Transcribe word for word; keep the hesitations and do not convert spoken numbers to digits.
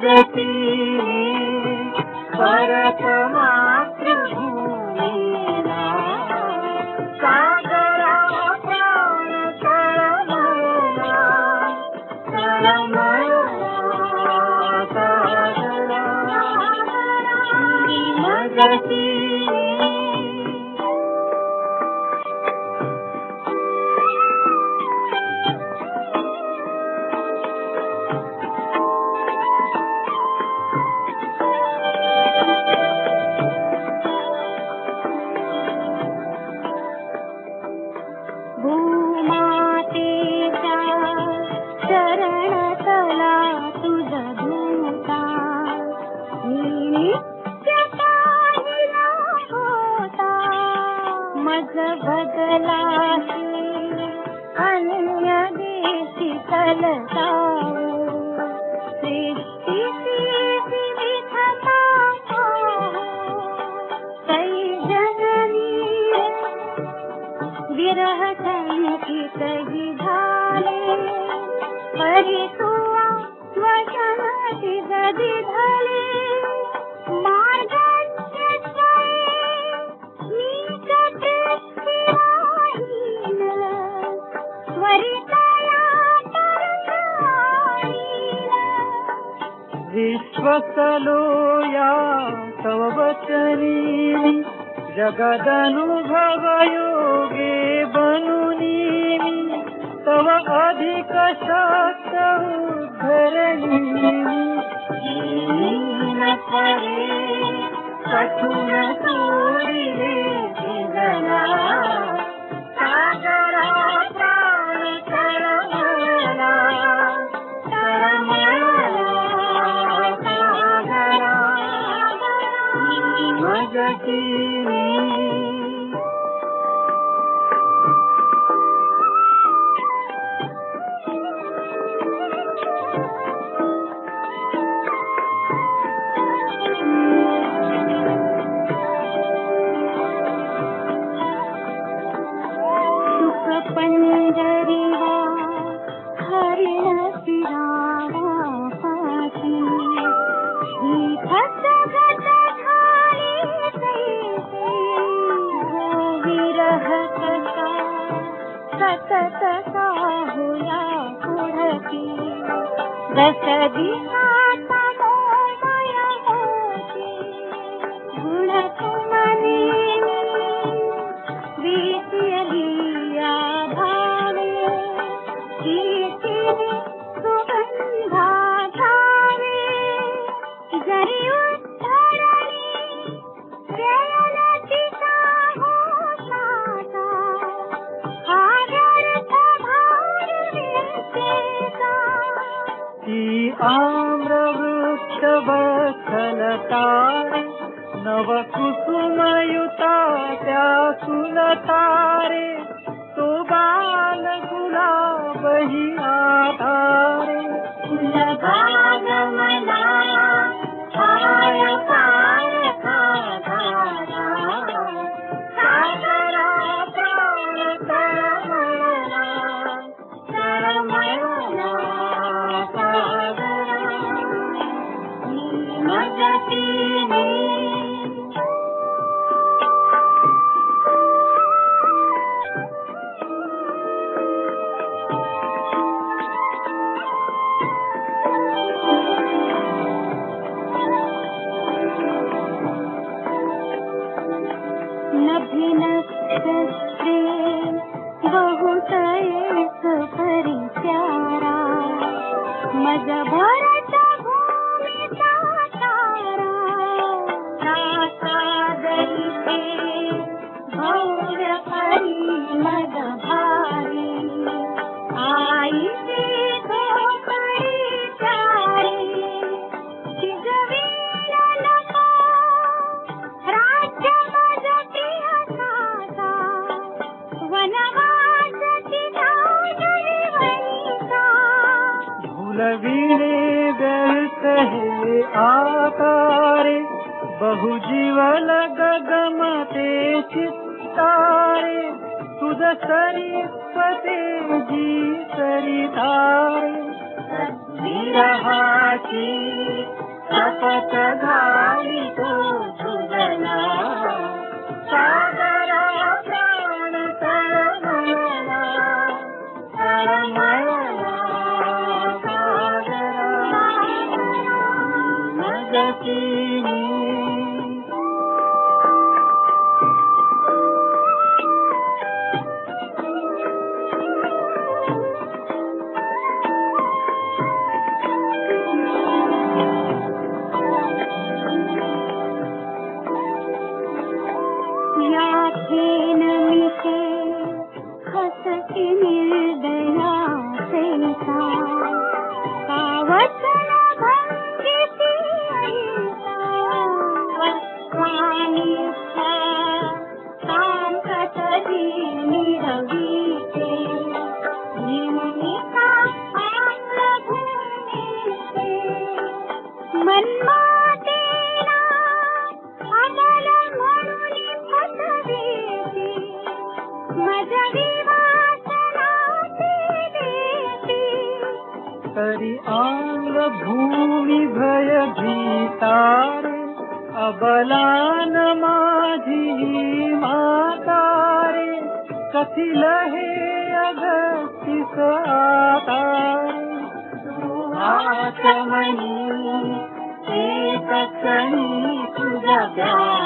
मजतीने परत मातृभूमीला सागरा प्राण तळमळला तळमळला सागरा मजतीने. भूमातेच्या चरणतला तुझ धूता नित्य पाहिला होता मज बदलाशी अन्य देशी तलताऊ सृष्टीची विविधता कै जननी विरह संकितही झाले परी तुला वचनाची गदी झाले मार्गच्छेदे मी कटेक्षिराहीन त्वरितया तरंगाहीन. विश्वसलो या तव वचनी जगदनुभव योगे बनुनी तव अधिक शक्त उद्धरणी दीन परे कठोर तोरिले जीवना सागरा प्राण तळमळला तळमळला सागरा मजतीने. पंजरीवा हरिण फिरावा पाठी ही खसखस झाली तैसे हो विरह कसा सतत साहुया पुढती दश दिवसा मोहमय होती गुण तुमनी विसरली सुगंधा धावे जरी उद्धरणी प्रेयलचिता होता आदर्थ भार विशेषा. ती आम्रवृक्ष बसलतारे नव कुसुमयुता त्या सुलतारे तो बाल गुलाबही आधारे फुलबाग मला हाय पाय खाधारा सागरा प्राण तळमळला तळमळला सागरा मजतीने. नभिनक्षत्रे बहुत एक परिचारा मज भरत भूमिचा तारा सादरीते भव्य परी मज भारी आईचे धोपडी चारी शिजवील नको राज्य मजती असाचा वनवासची धावली वनिता भूलविणे व्यर्थ हे आकारे बहुजीवल गगमते चित्तारे तुझ सरिस्वते जी सरितारे विरहाची शपथ घाली तो झुजला सागरा प्राण तळमळला तळमळला सागरा मगतीने याथेन मिसे हसती निर्दया सैता कावचन भंगिती वस्वानिष्ठा सांकतधी निरवीते निमिता आंग्लभूमीते मन्मातेना अमल म्हणून फसवेती मजवी वासनाची देती तरी आंग भूमी भय भीतारे अबलान माझी मातारे कथिल हे अगस्तीस आतारे आचमनी एक क्षणी तुझ्या